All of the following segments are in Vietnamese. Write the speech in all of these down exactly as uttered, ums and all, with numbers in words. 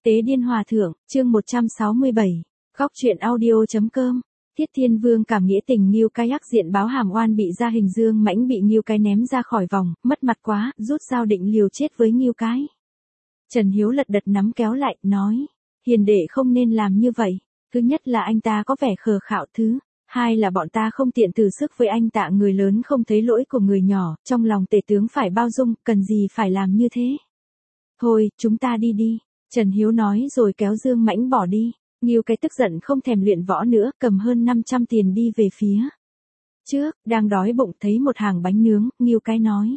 Tế Điên Hòa Thượng, chương một trăm sáu mươi bảy, Góc truyện audio.com. Thiết Thiên Vương cảm nghĩa tình Ngưu Cái hắc diện báo hàm oan bị ra hình Dương Mãnh bị Ngưu Cái ném ra khỏi vòng, mất mặt quá, rút dao định liều chết với Ngưu Cái. Trần Hiếu lật đật nắm kéo lại, nói, hiền đệ không nên làm như vậy, thứ nhất là anh ta có vẻ khờ khạo, thứ hai là bọn ta không tiện từ sức với anh tạ, người lớn không thấy lỗi của người nhỏ, trong lòng tể tướng phải bao dung, cần gì phải làm như thế. Thôi, chúng ta đi đi. Trần Hiếu nói rồi kéo Dương Mãnh bỏ đi. Ngưu Cái tức giận không thèm luyện võ nữa, cầm hơn năm trăm tiền đi về phía trước, đang đói bụng thấy một hàng bánh nướng, Ngưu Cái nói,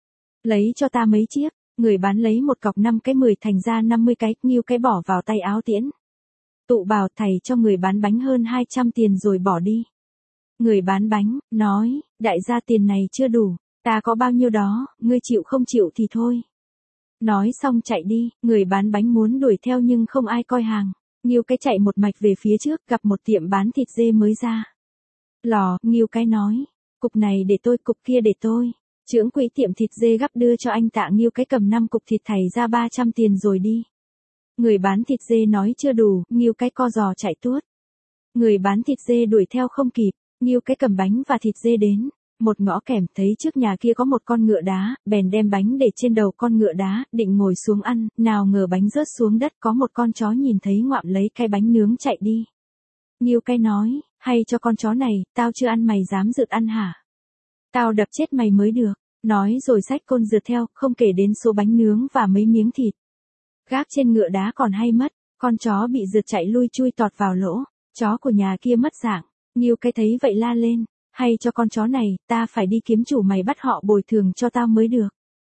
lấy cho ta mấy chiếc. Người bán lấy một cọc năm cái mười thành ra năm mươi cái, Ngưu Cái bỏ vào tay áo tiễn. Tụ bảo thầy cho người bán bánh hơn hai trăm tiền rồi bỏ đi. Người bán bánh, nói, đại gia tiền này chưa đủ, ta có bao nhiêu đó, ngươi chịu không chịu thì thôi. Nói xong chạy đi, người bán bánh muốn đuổi theo nhưng không ai coi hàng. Ngưu Cái chạy một mạch về phía trước, gặp một tiệm bán thịt dê mới ra lò, Ngưu Cái nói, cục này để tôi, cục kia để tôi. Trưởng quỹ tiệm thịt dê gắp đưa cho anh tạ. Ngưu Cái cầm năm cục thịt thảy ra ba trăm tiền rồi đi. Người bán thịt dê nói chưa đủ, Ngưu Cái co giò chạy tuốt. Người bán thịt dê đuổi theo không kịp, Ngưu Cái cầm bánh và thịt dê đến một ngõ kẻm, thấy trước nhà kia có một con ngựa đá, bèn đem bánh để trên đầu con ngựa đá, định ngồi xuống ăn, nào ngờ bánh rớt xuống đất, có một con chó nhìn thấy ngoạm lấy cái bánh nướng chạy đi. Ngưu Cái nói, hay cho con chó này, tao chưa ăn mày dám rượt ăn hả? Tao đập chết mày mới được. Nói rồi xách côn rượt theo, không kể đến số bánh nướng và mấy miếng thịt gác trên ngựa đá còn hay mất. Con chó bị rượt chạy lui chui tọt vào lỗ, chó của nhà kia mất dạng. Ngưu Cái thấy vậy la lên, hay cho con chó này, ta phải đi kiếm chủ mày bắt họ bồi thường cho tao mới được.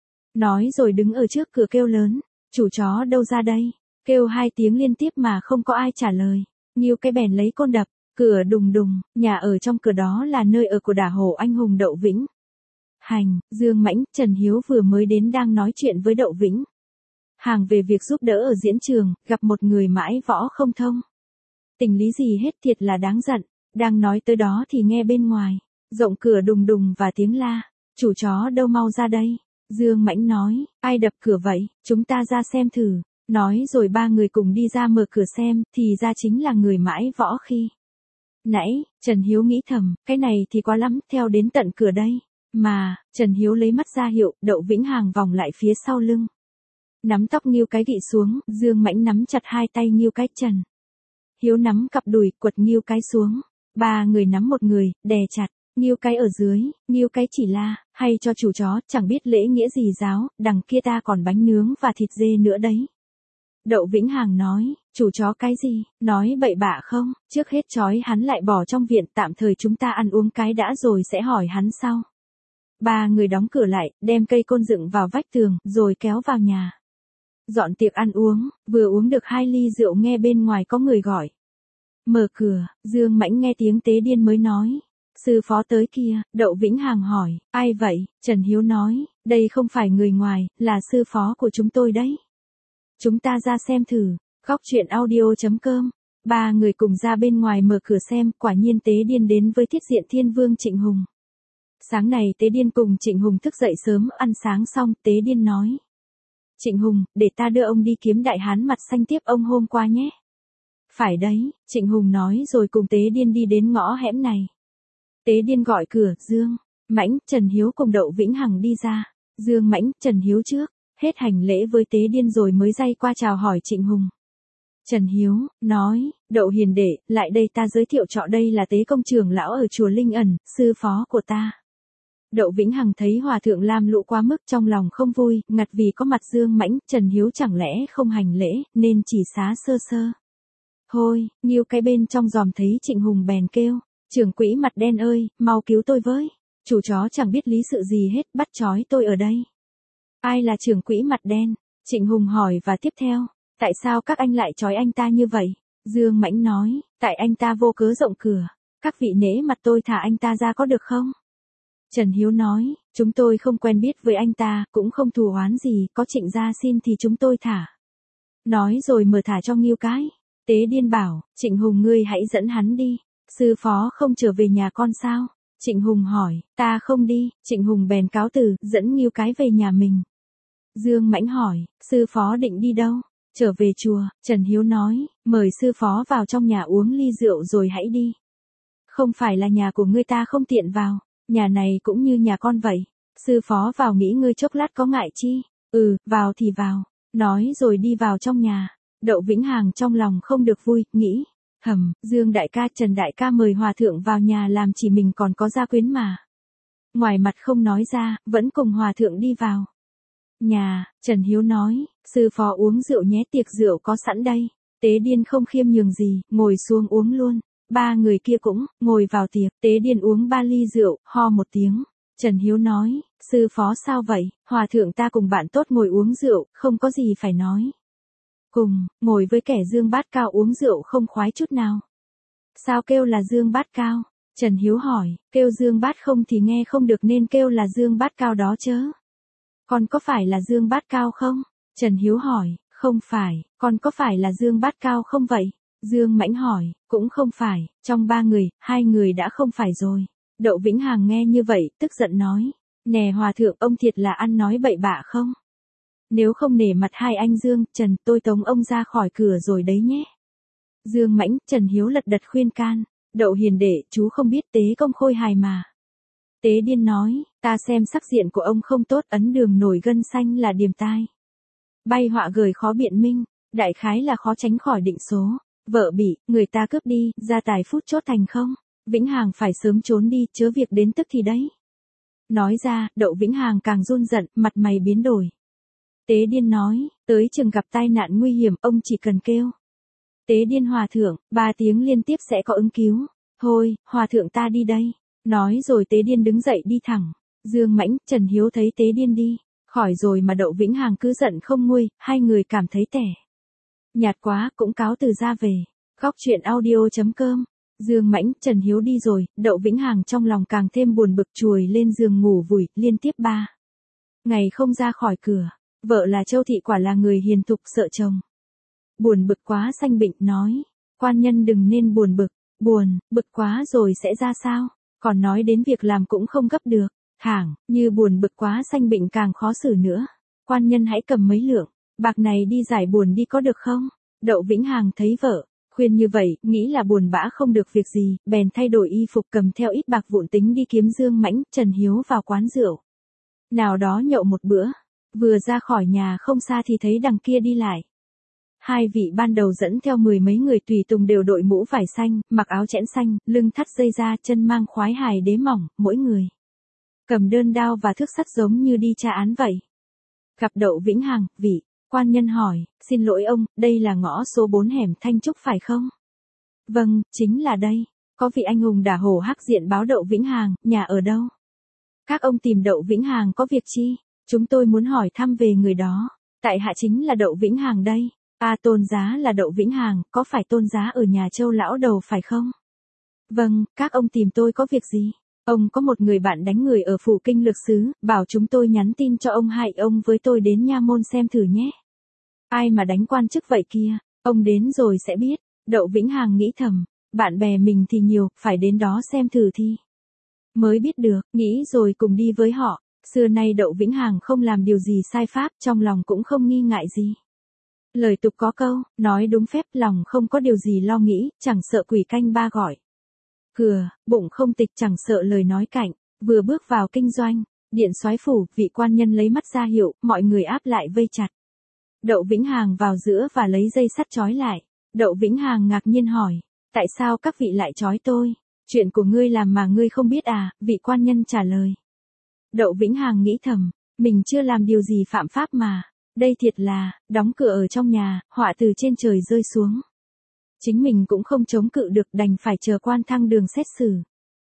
Nói rồi đứng ở trước cửa kêu lớn, chủ chó đâu ra đây? Kêu hai tiếng liên tiếp mà không có ai trả lời. Ngưu Cái bèn lấy côn đập, cửa đùng đùng, nhà ở trong cửa đó là nơi ở của đả hổ anh hùng Đậu Vĩnh. Hành, Dương Mãnh, Trần Hiếu vừa mới đến đang nói chuyện với Đậu Vĩnh. Hàng về việc giúp đỡ ở diễn trường, gặp một người mãi võ không thông tình lý gì hết, thiệt là đáng giận. Đang nói tới đó thì nghe bên ngoài rộng cửa đùng đùng và tiếng la, chủ chó đâu mau ra đây. Dương Mãnh nói, ai đập cửa vậy, chúng ta ra xem thử. Nói rồi ba người cùng đi ra mở cửa xem, thì ra chính là người mãi võ khi nãy. Trần Hiếu nghĩ thầm, cái này thì quá lắm, theo đến tận cửa đây. Mà, Trần Hiếu lấy mắt ra hiệu, Đậu Vĩnh hàng vòng lại phía sau lưng, nắm tóc Ngưu Cái gị xuống. Dương Mãnh nắm chặt hai tay Ngưu Cái, Trần Hiếu nắm cặp đùi, quật Ngưu Cái xuống. Ba người nắm một người, đè chặt Ngưu Cái ở dưới. Ngưu Cái chỉ la, hay cho chủ chó, chẳng biết lễ nghĩa gì giáo, đằng kia ta còn bánh nướng và thịt dê nữa đấy. Đậu Vĩnh hàng nói, chủ chó cái gì, nói bậy bạ không, trước hết trói hắn lại bỏ trong viện, tạm thời chúng ta ăn uống cái đã rồi sẽ hỏi hắn sau. Ba người đóng cửa lại, đem cây côn dựng vào vách tường, rồi kéo vào nhà. Dọn tiệc ăn uống, vừa uống được hai ly rượu nghe bên ngoài có người gọi. Mở cửa, Dương Mãnh nghe tiếng Tế Điên mới nói, sư phó tới kia. Đậu Vĩnh hàng hỏi, ai vậy? Trần Hiếu nói, đây không phải người ngoài, là sư phó của chúng tôi đấy. Chúng ta ra xem thử. Góc truyện audio.com. Ba người cùng ra bên ngoài mở cửa xem, quả nhiên Tế Điên đến với Thiết Diện Thiên Vương Trịnh Hùng. Sáng này Tế Điên cùng Trịnh Hùng thức dậy sớm, ăn sáng xong, Tế Điên nói, Trịnh Hùng, để ta đưa ông đi kiếm đại hán mặt xanh tiếp ông hôm qua nhé. Phải đấy, Trịnh Hùng nói rồi cùng Tế Điên đi đến ngõ hẻm này. Tế Điên gọi cửa, Dương Mãnh, Trần Hiếu cùng Đậu Vĩnh Hằng đi ra. Dương Mãnh, Trần Hiếu trước, hết hành lễ với Tế Điên rồi mới day qua chào hỏi Trịnh Hùng. Trần Hiếu, nói, Đậu hiền đệ, lại đây ta giới thiệu trọ đây là Tế Công trưởng lão ở chùa Linh Ẩn, sư phó của ta. Đậu Vĩnh Hằng thấy hòa thượng lam lũ quá mức trong lòng không vui, ngặt vì có mặt Dương Mãnh. Trần Hiếu chẳng lẽ không hành lễ, nên chỉ xá sơ sơ. Thôi, Ngưu Cái bên trong dòm thấy Trịnh Hùng bèn kêu, trưởng quỹ mặt đen ơi, mau cứu tôi với. Chủ chó chẳng biết lý sự gì hết, bắt trói tôi ở đây. Ai là trưởng quỹ mặt đen? Trịnh Hùng hỏi và tiếp theo, tại sao các anh lại trói anh ta như vậy? Dương Mãnh nói, tại anh ta vô cớ rộng cửa. Các vị nể mặt tôi thả anh ta ra có được không? Trần Hiếu nói, chúng tôi không quen biết với anh ta, cũng không thù oán gì, có Trịnh gia xin thì chúng tôi thả. Nói rồi mở thả cho Ngưu Cái. Tế Điên bảo, Trịnh Hùng ngươi hãy dẫn hắn đi. Sư phó không trở về nhà con sao? Trịnh Hùng hỏi, ta không đi. Trịnh Hùng bèn cáo từ, dẫn Ngưu Cái về nhà mình. Dương Mãnh hỏi, sư phó định đi đâu? Trở về chùa, Trần Hiếu nói, mời sư phó vào trong nhà uống ly rượu rồi hãy đi. Không phải là nhà của ngươi ta không tiện vào, nhà này cũng như nhà con vậy. Sư phó vào nghỉ ngơi chốc lát có ngại chi? Ừ, vào thì vào. Nói rồi đi vào trong nhà. Đậu Vĩnh Hằng trong lòng không được vui, nghĩ. Hầm, Dương đại ca Trần đại ca mời hòa thượng vào nhà làm chỉ mình còn có gia quyến mà. Ngoài mặt không nói ra, vẫn cùng hòa thượng đi vào. Nhà, Trần Hiếu nói, sư phó uống rượu nhé, tiệc rượu có sẵn đây. Tế Điên không khiêm nhường gì, ngồi xuống uống luôn. Ba người kia cũng, ngồi vào tiệc, Tế Điên uống ba ly rượu, ho một tiếng. Trần Hiếu nói, sư phó sao vậy, hòa thượng ta cùng bạn tốt ngồi uống rượu, không có gì phải nói. Cùng, ngồi với kẻ dương bát cao uống rượu không khoái chút nào. Sao kêu là dương bát cao? Trần Hiếu hỏi, kêu dương bát không thì nghe không được nên kêu là dương bát cao đó chớ. Con có phải là dương bát cao không? Trần Hiếu hỏi, không phải, con có phải là dương bát cao không vậy? Dương Mãnh hỏi, cũng không phải, trong ba người, hai người đã không phải rồi. Đậu Vĩnh Hằng nghe như vậy, tức giận nói, nè hòa thượng ông thiệt là ăn nói bậy bạ không? Nếu không nể mặt hai anh Dương, Trần, tôi tống ông ra khỏi cửa rồi đấy nhé. Dương Mãnh, Trần Hiếu lật đật khuyên can, Đậu hiền đệ, chú không biết Tế Công khôi hài mà. Tế Điên nói, ta xem sắc diện của ông không tốt, ấn đường nổi gân xanh là điềm tai. Bay họa gời khó biện minh, đại khái là khó tránh khỏi định số. Vợ bị, người ta cướp đi, gia tài phút chốt thành không. Vĩnh Hằng phải sớm trốn đi, chớ việc đến tức thì đấy. Nói ra, Đậu Vĩnh Hằng càng run giận, mặt mày biến đổi. Tế Điên nói, tới chừng gặp tai nạn nguy hiểm, ông chỉ cần kêu. Tế Điên hòa thượng, ba tiếng liên tiếp sẽ có ứng cứu. Thôi, hòa thượng ta đi đây. Nói rồi Tế Điên đứng dậy đi thẳng. Dương Mãnh, Trần Hiếu thấy Tế Điên đi khỏi rồi mà Đậu Vĩnh Hằng cứ giận không nguôi, hai người cảm thấy tẻ nhạt quá, cũng cáo từ ra về. Góc truyện audio chấm com. Dương Mãnh, Trần Hiếu đi rồi, Đậu Vĩnh Hằng trong lòng càng thêm buồn bực, chuồi lên giường ngủ vùi, liên tiếp ba ngày không ra khỏi cửa. Vợ là Châu Thị quả là người hiền thục, sợ chồng buồn bực quá sanh bệnh, nói, quan nhân đừng nên buồn bực, buồn, bực quá rồi sẽ ra sao, còn nói đến việc làm cũng không gấp được, thảng, như buồn bực quá sanh bệnh càng khó xử nữa. Quan nhân hãy cầm mấy lượng bạc này đi giải buồn đi có được không? Đậu Vĩnh Hằng thấy vợ khuyên như vậy, nghĩ là buồn bã không được việc gì, bèn thay đổi y phục cầm theo ít bạc vụn tính đi kiếm Dương Mãnh, Trần Hiếu vào quán rượu nào đó nhậu một bữa. Vừa ra khỏi nhà không xa thì thấy đằng kia đi lại. Hai vị ban đầu dẫn theo mười mấy người tùy tùng đều đội mũ vải xanh, mặc áo chẽn xanh, lưng thắt dây da, chân mang khoái hài đế mỏng, mỗi người cầm đơn đao và thước sắt giống như đi tra án vậy. Gặp Đậu Vĩnh Hằng, vị quan nhân hỏi, xin lỗi ông, đây là ngõ số bốn hẻm Thanh Trúc phải không? Vâng, chính là đây. Có vị anh hùng đả hổ hắc diện báo Đậu Vĩnh Hằng, nhà ở đâu? Các ông tìm Đậu Vĩnh Hằng có việc chi? Chúng tôi muốn hỏi thăm về người đó. Tại hạ chính là Đậu Vĩnh Hằng đây. À, tôn giá là Đậu Vĩnh Hằng, có phải tôn giá ở nhà Châu lão đầu phải không? Vâng, các ông tìm tôi có việc gì? Ông có một người bạn đánh người ở phủ kinh lược xứ, bảo chúng tôi nhắn tin cho ông hại ông với tôi đến nha môn xem thử nhé. Ai mà đánh quan chức vậy kia, ông đến rồi sẽ biết. Đậu Vĩnh Hằng nghĩ thầm, bạn bè mình thì nhiều, phải đến đó xem thử thì mới biết được, nghĩ rồi cùng đi với họ. Xưa nay Đậu Vĩnh Hằng không làm điều gì sai pháp, trong lòng cũng không nghi ngại gì. Lời tục có câu, nói đúng phép, lòng không có điều gì lo nghĩ, chẳng sợ quỷ canh ba gọi cửa, bụng không tịch, chẳng sợ lời nói cạnh. Vừa bước vào kinh doanh, điện soái phủ, vị quan nhân lấy mắt ra hiệu, mọi người áp lại vây chặt. Đậu Vĩnh Hằng vào giữa và lấy dây sắt trói lại. Đậu Vĩnh Hằng ngạc nhiên hỏi, tại sao các vị lại trói tôi? Chuyện của ngươi làm mà ngươi không biết à? Vị quan nhân trả lời. Đậu Vĩnh Hằng nghĩ thầm, mình chưa làm điều gì phạm pháp mà. Đây thiệt là, đóng cửa ở trong nhà, họa từ trên trời rơi xuống. Chính mình cũng không chống cự được, đành phải chờ quan thăng đường xét xử.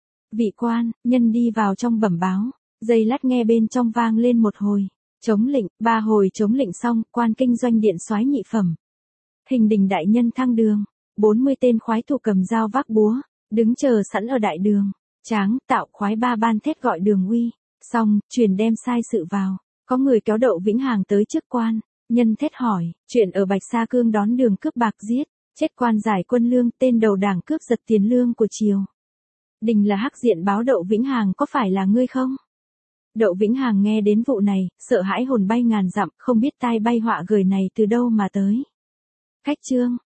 Vị quan, nhân đi vào trong bẩm báo, giây lát nghe bên trong vang lên một hồi chống lệnh, ba hồi chống lệnh xong, quan kinh doanh điện soái nhị phẩm. Hình đình đại nhân thăng đường, bốn mươi tên khoái thủ cầm dao vác búa, đứng chờ sẵn ở đại đường. Tráng, tạo khoái ba ban thét gọi đường uy, xong, truyền đem sai sự vào. Có người kéo Đậu Vĩnh Hằng tới trước quan, nhân thét hỏi, chuyện ở Bạch Sa Cương đón đường cướp bạc giết, chết quan giải quân lương, tên đầu đảng cướp giật tiền lương của triều đình là hắc diện báo Đậu Vĩnh Hằng, có phải là ngươi không? Đậu Vĩnh Hằng nghe đến vụ này, sợ hãi hồn bay ngàn dặm, không biết tai bay họa gời này từ đâu mà tới. Khách chương.